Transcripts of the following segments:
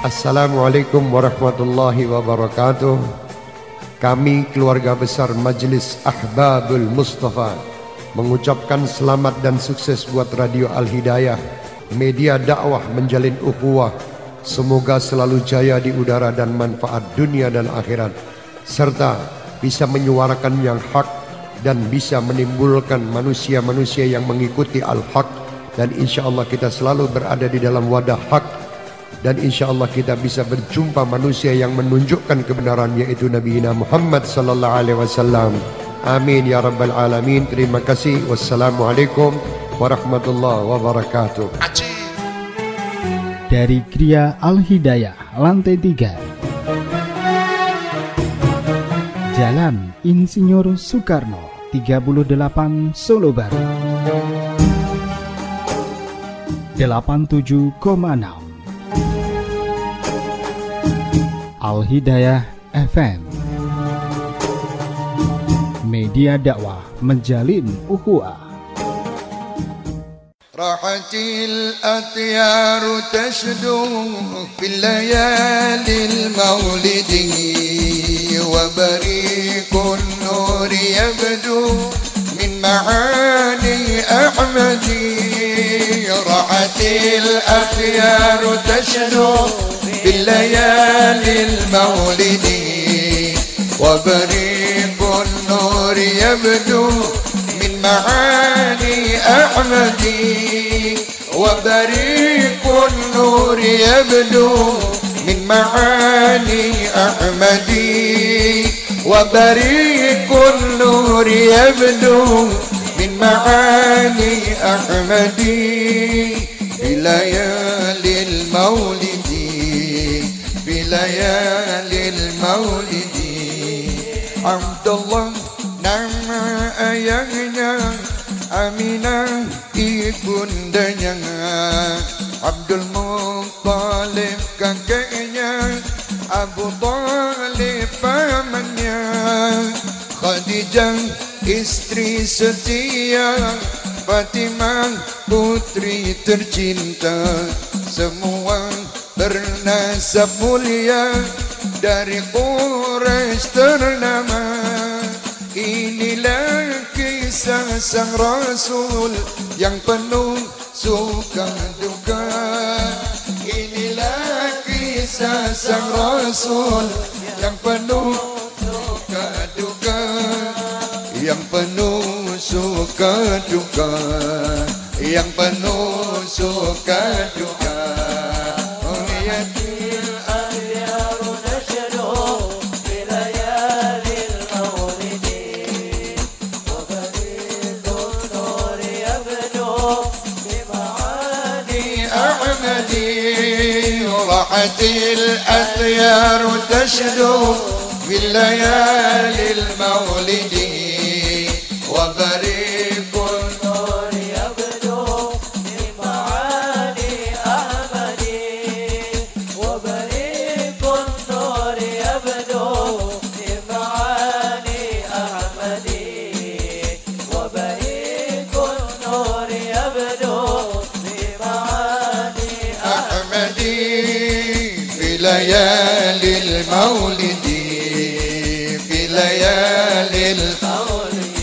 Assalamualaikum warahmatullahi wabarakatuh. Kami keluarga besar Majlis Ahbabul Mustafa mengucapkan selamat dan sukses buat Radio Al-Hidayah, media dakwah menjalin ukhuwah. Semoga selalu jaya di udara dan manfaat dunia dan akhirat, serta bisa menyuarakan yang hak dan bisa menimbulkan manusia-manusia yang mengikuti al-haq. Dan insyaAllah kita selalu berada di dalam wadah hak. Dan insyaAllah kita bisa berjumpa manusia yang menunjukkan kebenaran, yaitu Nabi Muhammad sallallahu alaihi wasallam. Amin ya rabbal alamin. Terima kasih. Wassalamualaikum warahmatullahi wabarakatuh. Dari Gria Al-Hidayah, lantai 3, Jalan Insinyur Soekarno 38, Solo Baru, 87,6 Al-Hidayah FM, media dakwah menjalin ukhuwah. Rahatil atyaru tashdu fil layalil maulidi wa bariqun nuri yabdu min ma'ani ahmadi. Rahatil atyaru tashdu بالليالي المولد وبريق النور يبدو من معاني أحمد. وبريق النور يبدو من معاني أحمد. وبريق النور يبدو من معاني أحمد. في ليالي المولد ليالي المولد. Abdullah nama ayahnya, Aminah ibundanya, Abdul Muttalib kakeknya, Abu Talib pamannya, Khadijah istri setia, Fatimah putri tercinta. Semua bernasab mulia dari Quraisy ternama. Inilah kisah sang Rasul yang penuh suka duka. Inilah kisah sang Rasul yang penuh suka duka. Yang penuh suka duka. Yang penuh suka duka. الأثيار تشدو في الليالي المولد وبريق النور يبدو بمعاني أحمد. وبريق النور يبدو بمعاني أحمد. وبريق النور يبدو بمعاني أحمد. ليالي المولد في ليالي المولد.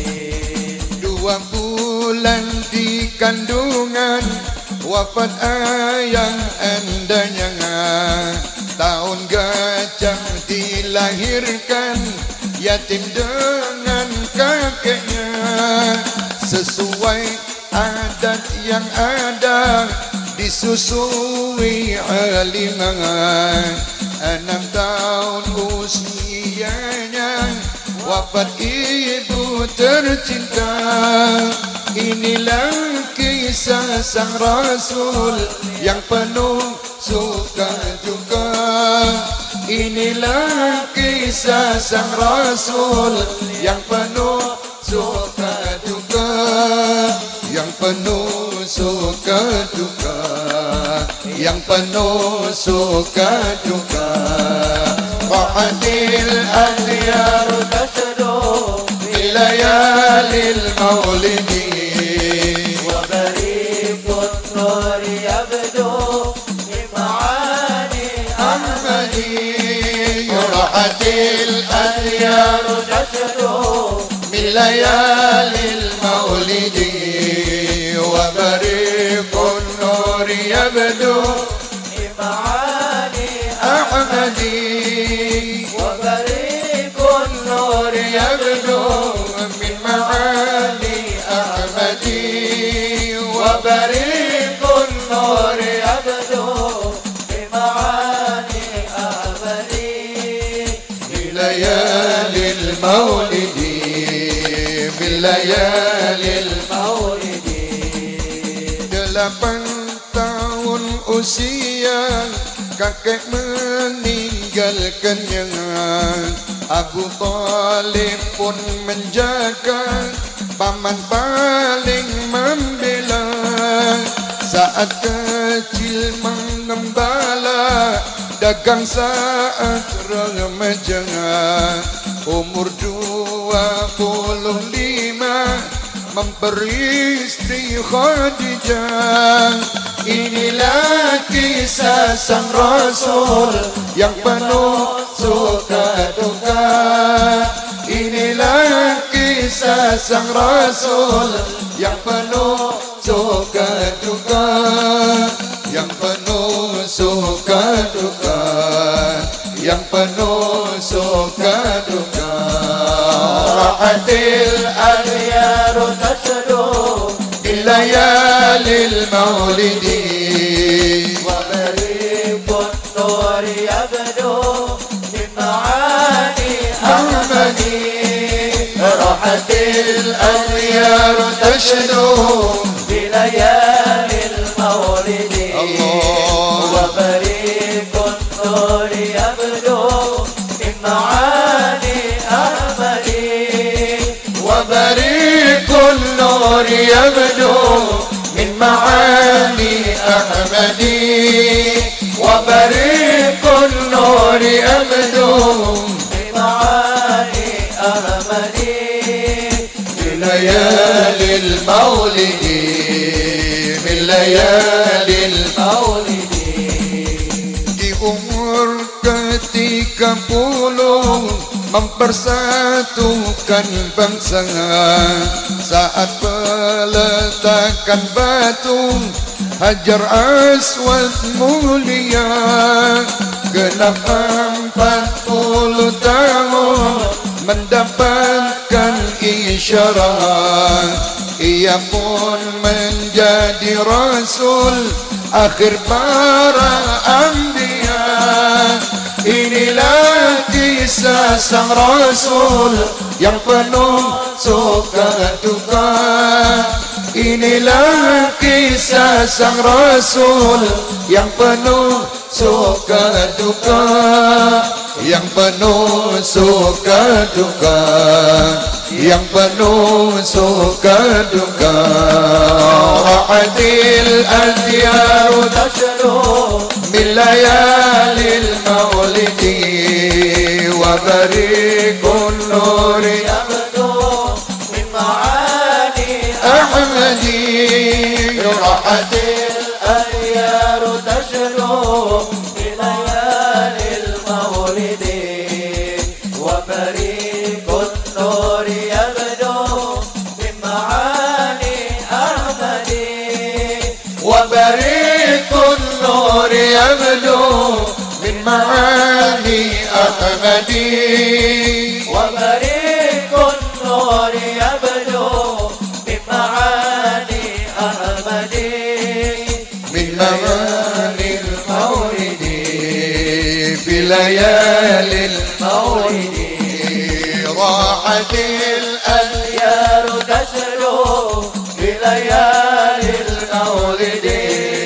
2 bulan di kandungan wafat ayah andanya. Tahun gajah dilahirkan yatim dengan kakeknya. Sesuai adat yang ada disusui alimah. 6 tahun usianya wafat ibu tercinta. Inilah kisah sang Rasul yang penuh suka duka. Inilah kisah sang Rasul yang penuh suka duka. Yang penuh suka duka. Yang penuh suka duka. Rahatil athyar tashdu fi layalil maulidi wa bariqun nur yabdu bi ma'ani الأديار تشدو من ليالي المولد وبريق النور يبدو من معاني أحمدي وبريق النور يبدو من معاني أحمدي وبريق النور يبدو من معاني أحمدي بليالي المولد بالليالي المولد 8 tahun usia kakek meninggalkannya. Abu Talib pun menjaga, paman paling membela. Saat kecil mengembala, dagang saat remaja. Umur 25 memperi istri Khadijah. Inilah kisah sang Rasul yang penuh suka duka. Inilah kisah sang Rasul yang penuh suka duka. Yang penuh suka duka. Yang penuh suka duka. Rahatil adiyar tashdu bilayali al-maulidi wa baribun nur yabdu min ma'ani ahmadi. Rahatil adiyar tashdu bilayali al-maulidi wa baribun nur yabdu min ma'ani ahmadi وبريق النور يبدو من معاني أحمدي وبريق النور يبدو من معاني أحمدي بليالي المولد من ليالي المولد. Di umur ke-30 mempersatukan bangsa. Saat peletakan batu Hajar Aswad mulia, genap 40 tahun mendapatkan isyarat. Ia pun menjadi Rasul akhir para anbiya. Inilah kisah sang Rasul yang penuh suka duka. Inilah kisah sang Rasul yang penuh suka duka. Yang penuh suka duka. Yang penuh suka duka. Rahatil adiyar tashdu min layalil maulidi wa barikun nuri yabdu min ma'ani ahmadi. Rahatil adiyar tashdu min layalil maulidi wa barikun nuri yabdu min ma'ani ahmadi wa barikun nuri yabdu min ma'ani ahmadi wa barikun nuri yabdu min ma'ani ahmadi min ma'ani al-maulidi fi layali al-maulidi. Rahatil adiyar tashdu fi layali al-maulidi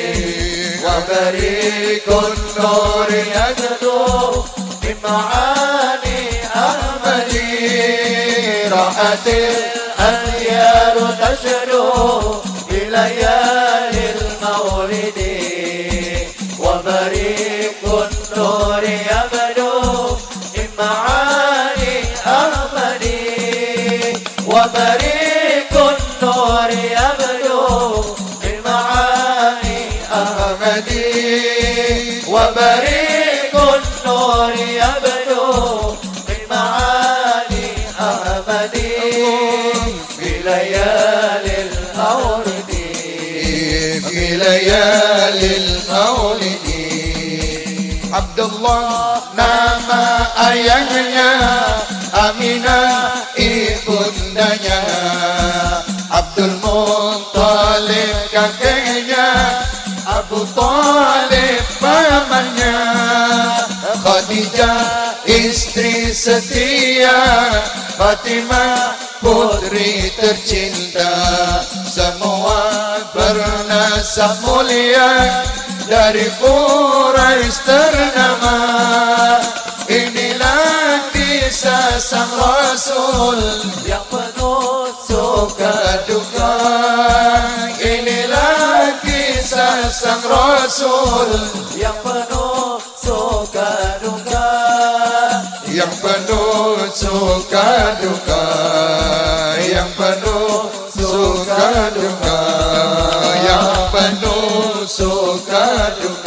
وبريق النور يجدو من معاني أحمدي. رأت الأنيار تشدو بليالي المولد وبريق النور يبدو من معاني أحمدي وبريق النور يبدو من معاني أحمدي وبريق النور يبدو ليالي المولد في ليالي المولد. Abdullah nama ayahnya, Aminah ibundanya, Abdul Muttalib kakeknya, Abu Talib pamannya, Khadijah istri setia, Fatimah putri tercinta, semua bernasab mulia dari Quraisy ternama. Inilah kisah sang Rasul yang penuh suka duka. Inilah kisah sang Rasul yang penuh suka duka, yang penuh suka duka, yang penuh suka duka, yang penuh suka duka.